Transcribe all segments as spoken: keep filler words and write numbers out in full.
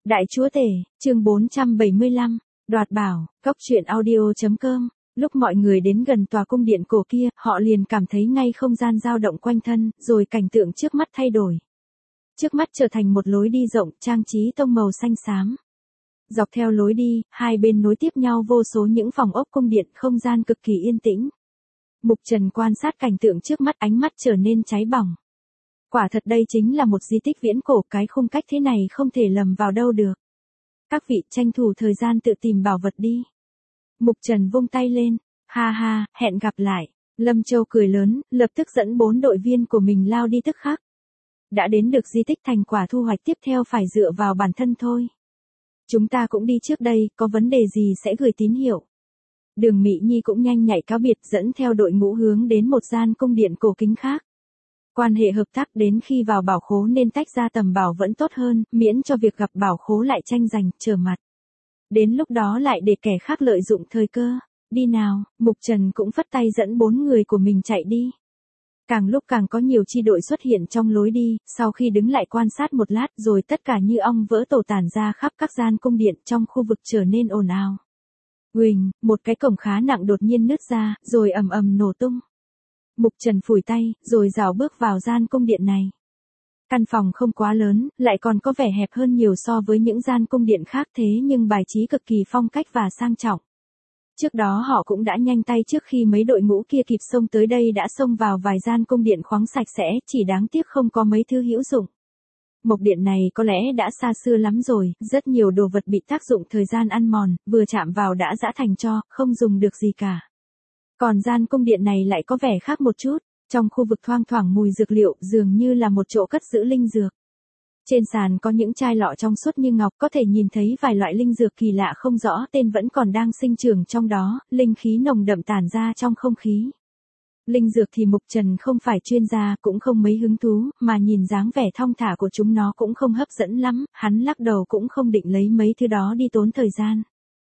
Đại chúa tể, chương bốn trăm bảy mươi lăm, đoạt bảo, cốc truyện audio.com. Lúc mọi người đến gần tòa cung điện cổ kia, họ liền cảm thấy ngay không gian dao động quanh thân, rồi cảnh tượng trước mắt thay đổi. Trước mắt trở thành một lối đi rộng, trang trí tông màu xanh xám. Dọc theo lối đi, hai bên nối tiếp nhau vô số những phòng ốc cung điện, không gian cực kỳ yên tĩnh. Mục Trần quan sát cảnh tượng trước mắt, ánh mắt trở nên cháy bỏng. Quả thật đây chính là một di tích viễn cổ, cái khung cách thế này không thể lầm vào đâu được. Các vị tranh thủ thời gian tự tìm bảo vật đi. Mục Trần vung tay lên, ha ha, hẹn gặp lại. Lâm Châu cười lớn, lập tức dẫn bốn đội viên của mình lao đi tức khắc. Đã đến được di tích, thành quả thu hoạch tiếp theo phải dựa vào bản thân thôi. Chúng ta cũng đi trước đây, có vấn đề gì sẽ gửi tín hiệu. Đường Mị Nhi cũng nhanh nhạy cáo biệt, dẫn theo đội ngũ hướng đến một gian cung điện cổ kính khác. Quan hệ hợp tác đến khi vào bảo khố nên tách ra tầm bảo vẫn tốt hơn, miễn cho việc gặp bảo khố lại tranh giành, trở mặt. Đến lúc đó lại để kẻ khác lợi dụng thời cơ. Đi nào, Mục Trần cũng phất tay dẫn bốn người của mình chạy đi. Càng lúc càng có nhiều chi đội xuất hiện trong lối đi, sau khi đứng lại quan sát một lát rồi tất cả như ong vỡ tổ tản ra khắp các gian cung điện trong khu vực trở nên ồn ào. Huỳnh, một cái cổng khá nặng đột nhiên nứt ra, rồi ầm ầm nổ tung. Mục Trần phủi tay, rồi rảo bước vào gian cung điện này. Căn phòng không quá lớn, lại còn có vẻ hẹp hơn nhiều so với những gian cung điện khác, thế nhưng bài trí cực kỳ phong cách và sang trọng. Trước đó họ cũng đã nhanh tay, trước khi mấy đội ngũ kia kịp xông tới đây đã xông vào vài gian cung điện khoáng sạch sẽ, chỉ đáng tiếc không có mấy thứ hữu dụng. Mộc điện này có lẽ đã xa xưa lắm rồi, rất nhiều đồ vật bị tác dụng thời gian ăn mòn, vừa chạm vào đã giã thành tro, không dùng được gì cả. Còn gian cung điện này lại có vẻ khác một chút, trong khu vực thoang thoảng mùi dược liệu, dường như là một chỗ cất giữ linh dược. Trên sàn có những chai lọ trong suốt như ngọc, có thể nhìn thấy vài loại linh dược kỳ lạ không rõ tên vẫn còn đang sinh trưởng trong đó, linh khí nồng đậm tản ra trong không khí. Linh dược thì Mục Trần không phải chuyên gia, cũng không mấy hứng thú, mà nhìn dáng vẻ thong thả của chúng nó cũng không hấp dẫn lắm, hắn lắc đầu cũng không định lấy mấy thứ đó đi tốn thời gian.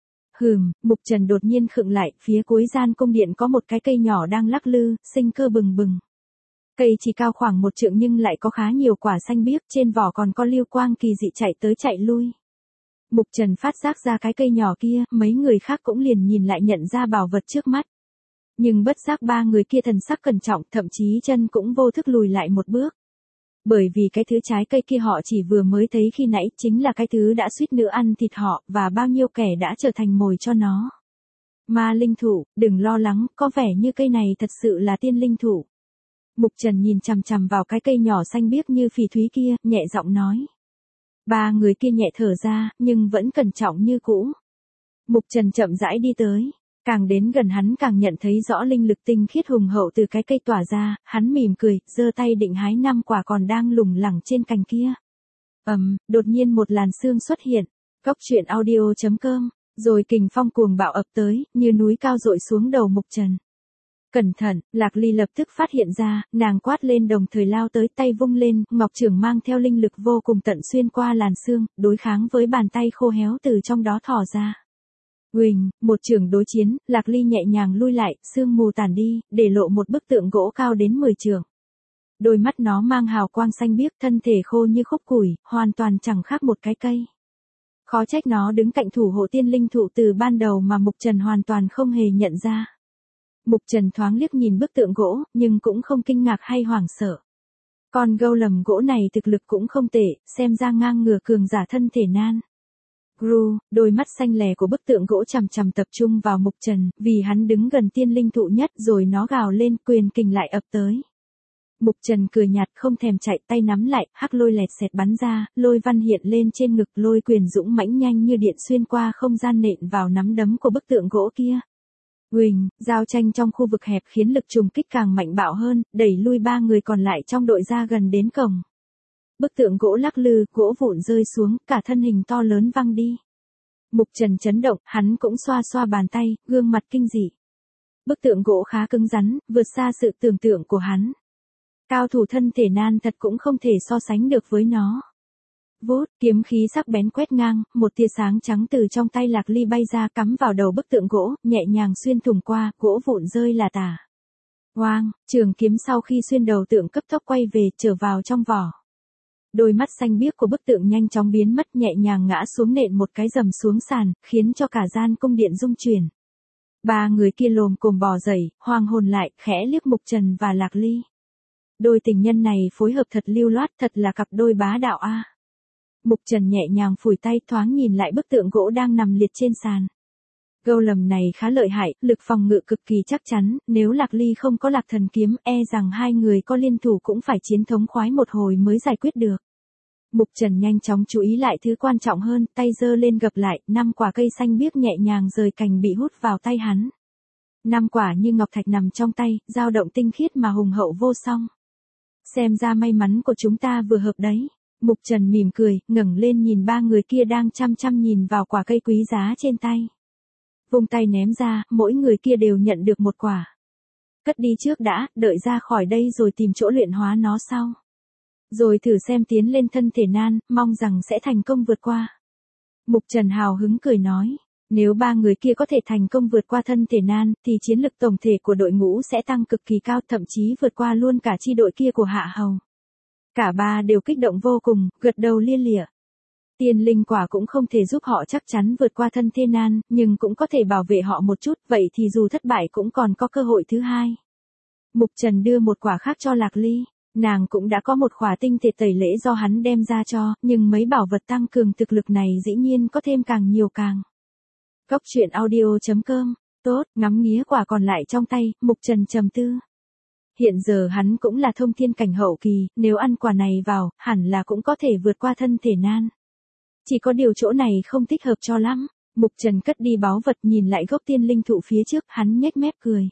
Hừm, Mục Trần đột nhiên khựng lại, phía cuối gian cung điện có một cái cây nhỏ đang lắc lư, sinh cơ bừng bừng. Cây chỉ cao khoảng một trượng nhưng lại có khá nhiều quả xanh biếc, trên vỏ còn có lưu quang kỳ dị chạy tới chạy lui. Mục Trần phát giác ra cái cây nhỏ kia, mấy người khác cũng liền nhìn lại nhận ra bảo vật trước mắt. Nhưng bất giác ba người kia thần sắc cẩn trọng, thậm chí chân cũng vô thức lùi lại một bước. Bởi vì cái thứ trái cây kia họ chỉ vừa mới thấy khi nãy, chính là cái thứ đã suýt nữa ăn thịt họ, và bao nhiêu kẻ đã trở thành mồi cho nó. Ma linh thụ, đừng lo lắng, có vẻ như cây này thật sự là tiên linh thụ. Mục Trần nhìn chằm chằm vào cái cây nhỏ xanh biếc như phỉ thúy kia, nhẹ giọng nói. Ba người kia nhẹ thở ra, nhưng vẫn cẩn trọng như cũ. Mục Trần chậm rãi đi tới. Càng đến gần hắn càng nhận thấy rõ linh lực tinh khiết hùng hậu từ cái cây tỏa ra, hắn mỉm cười, giơ tay định hái năm quả còn đang lủng lẳng trên cành kia. Ầm, um, đột nhiên một làn sương xuất hiện. Cốc truyện audio.com, rồi kình phong cuồng bạo ập tới, như núi cao dội xuống đầu Mục Trần. Cẩn thận, Lạc Ly lập tức phát hiện ra, nàng quát lên đồng thời lao tới, tay vung lên, ngọc chưởng mang theo linh lực vô cùng tận xuyên qua làn sương, đối kháng với bàn tay khô héo từ trong đó thò ra. Huỳnh, một chưởng đối chiến, Lạc Ly nhẹ nhàng lui lại, sương mù tản đi, để lộ một bức tượng gỗ cao đến mười trượng. Đôi mắt nó mang hào quang xanh biếc, thân thể khô như khúc củi, hoàn toàn chẳng khác một cái cây. Khó trách nó đứng cạnh thủ hộ tiên linh thụ từ ban đầu mà Mục Trần hoàn toàn không hề nhận ra. Mục Trần thoáng liếc nhìn bức tượng gỗ, nhưng cũng không kinh ngạc hay hoảng sợ. Con gâu lầm gỗ này thực lực cũng không tệ, xem ra ngang ngửa cường giả thân thể nan. Gru, đôi mắt xanh lè của bức tượng gỗ chằm chằm tập trung vào Mục Trần, vì hắn đứng gần tiên linh thụ nhất, rồi nó gào lên, quyền kình lại ập tới. Mục Trần cười nhạt không thèm chạy, tay nắm lại, hắc lôi lẹt xẹt bắn ra, lôi văn hiện lên trên ngực, lôi quyền dũng mãnh nhanh như điện xuyên qua không gian nện vào nắm đấm của bức tượng gỗ kia. Huỳnh, giao tranh trong khu vực hẹp khiến lực trùng kích càng mạnh bạo hơn, đẩy lui ba người còn lại trong đội ra gần đến cổng. Bức tượng gỗ lắc lư, gỗ vụn rơi xuống, cả thân hình to lớn văng đi. Mục Trần chấn động, hắn cũng xoa xoa bàn tay, gương mặt kinh dị. Bức tượng gỗ khá cứng rắn, vượt xa sự tưởng tượng của hắn. Cao thủ thân thể nan thật cũng không thể so sánh được với nó. Vút, kiếm khí sắc bén quét ngang, một tia sáng trắng từ trong tay Lạc Ly bay ra cắm vào đầu bức tượng gỗ, nhẹ nhàng xuyên thủng qua, gỗ vụn rơi là tả. Oang, trường kiếm sau khi xuyên đầu tượng cấp tốc quay về, trở vào trong vỏ. Đôi mắt xanh biếc của bức tượng nhanh chóng biến mất, nhẹ nhàng ngã xuống nện một cái rầm xuống sàn, khiến cho cả gian cung điện rung chuyển. Ba người kia lồm cồm bò dậy, hoang hồn lại, khẽ liếc Mục Trần và Lạc Ly. Đôi tình nhân này phối hợp thật lưu loát, thật là cặp đôi bá đạo a. Mục Trần nhẹ nhàng phủi tay, thoáng nhìn lại bức tượng gỗ đang nằm liệt trên sàn. Gâu lầm này khá lợi hại, lực phòng ngự cực kỳ chắc chắn, nếu Lạc Ly không có Lạc Thần kiếm, e rằng hai người có liên thủ cũng phải chiến thống khoái một hồi mới giải quyết được. Mục Trần nhanh chóng chú ý lại thứ quan trọng hơn, tay giơ lên gập lại, năm quả cây xanh biếc nhẹ nhàng rời cành bị hút vào tay hắn. Năm quả như ngọc thạch nằm trong tay, dao động tinh khiết mà hùng hậu vô song. Xem ra may mắn của chúng ta vừa hợp đấy. Mục Trần mỉm cười, ngẩng lên nhìn ba người kia đang chăm chăm nhìn vào quả cây quý giá trên tay. Vung tay ném ra, mỗi người kia đều nhận được một quả. Cất đi trước đã, đợi ra khỏi đây rồi tìm chỗ luyện hóa nó sau. Rồi thử xem tiến lên thân thể nan, mong rằng sẽ thành công vượt qua. Mục Trần hào hứng cười nói, nếu ba người kia có thể thành công vượt qua thân thể nan, thì chiến lực tổng thể của đội ngũ sẽ tăng cực kỳ cao, thậm chí vượt qua luôn cả chi đội kia của Hạ Hầu. Cả ba đều kích động vô cùng, gật đầu lia lịa. Tiên linh quả cũng không thể giúp họ chắc chắn vượt qua thân thế nan, nhưng cũng có thể bảo vệ họ một chút, vậy thì dù thất bại cũng còn có cơ hội thứ hai. Mục Trần đưa một quả khác cho Lạc Ly, nàng cũng đã có một khỏa tinh thể tẩy lễ do hắn đem ra cho, nhưng mấy bảo vật tăng cường thực lực này dĩ nhiên có thêm càng nhiều càng. Cốc truyện audio chấm com, tốt, ngắm nghía quả còn lại trong tay, Mục Trần trầm tư. Hiện giờ hắn cũng là thông thiên cảnh hậu kỳ, nếu ăn quả này vào, hẳn là cũng có thể vượt qua thân thể nan. Chỉ có điều chỗ này không thích hợp cho lắm. Mục Trần cất đi báu vật, nhìn lại gốc tiên linh thụ phía trước, hắn nhếch mép cười.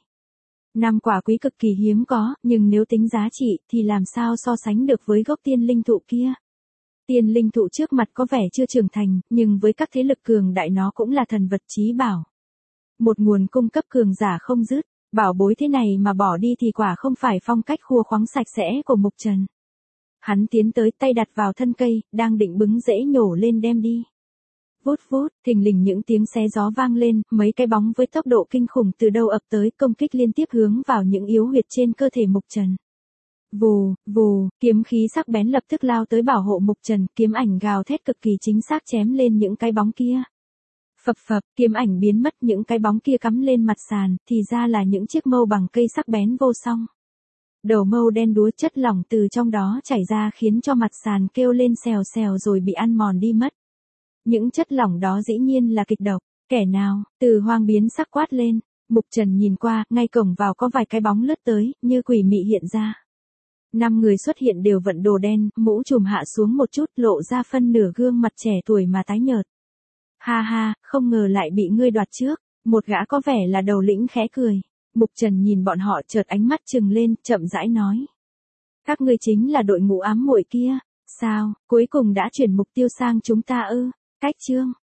Năm quả quý cực kỳ hiếm có, nhưng nếu tính giá trị thì làm sao so sánh được với gốc tiên linh thụ kia. Tiên linh thụ trước mặt có vẻ chưa trưởng thành, nhưng với các thế lực cường đại nó cũng là thần vật chí bảo. Một nguồn cung cấp cường giả không dứt, bảo bối thế này mà bỏ đi thì quả không phải phong cách khua khoáng sạch sẽ của Mục Trần. Hắn tiến tới, tay đặt vào thân cây, đang định bứng rễ nhổ lên đem đi. Vút vút, thình lình những tiếng xé gió vang lên, mấy cái bóng với tốc độ kinh khủng từ đâu ập tới, công kích liên tiếp hướng vào những yếu huyệt trên cơ thể Mục Trần. Vù, vù, kiếm khí sắc bén lập tức lao tới bảo hộ Mục Trần, kiếm ảnh gào thét cực kỳ chính xác chém lên những cái bóng kia. Phập phập, kiếm ảnh biến mất, những cái bóng kia cắm lên mặt sàn, thì ra là những chiếc mâu bằng cây sắc bén vô song. Đầu mâu đen đúa, chất lỏng từ trong đó chảy ra khiến cho mặt sàn kêu lên xèo xèo rồi bị ăn mòn đi mất. Những chất lỏng đó dĩ nhiên là kịch độc. Kẻ nào? Từ Hoang biến sắc quát lên. Mục Trần nhìn qua, ngay cổng vào có vài cái bóng lướt tới, như quỷ mị hiện ra. Năm người xuất hiện đều vận đồ đen, mũ trùm hạ xuống một chút, lộ ra phân nửa gương mặt trẻ tuổi mà tái nhợt. Ha ha, không ngờ lại bị ngươi đoạt trước. Một gã có vẻ là đầu lĩnh khẽ cười. Mục Trần nhìn bọn họ, chợt ánh mắt trừng lên, chậm rãi nói. Các ngươi chính là đội ngũ ám muội kia. Sao, cuối cùng đã chuyển mục tiêu sang chúng ta ư? Cách chương.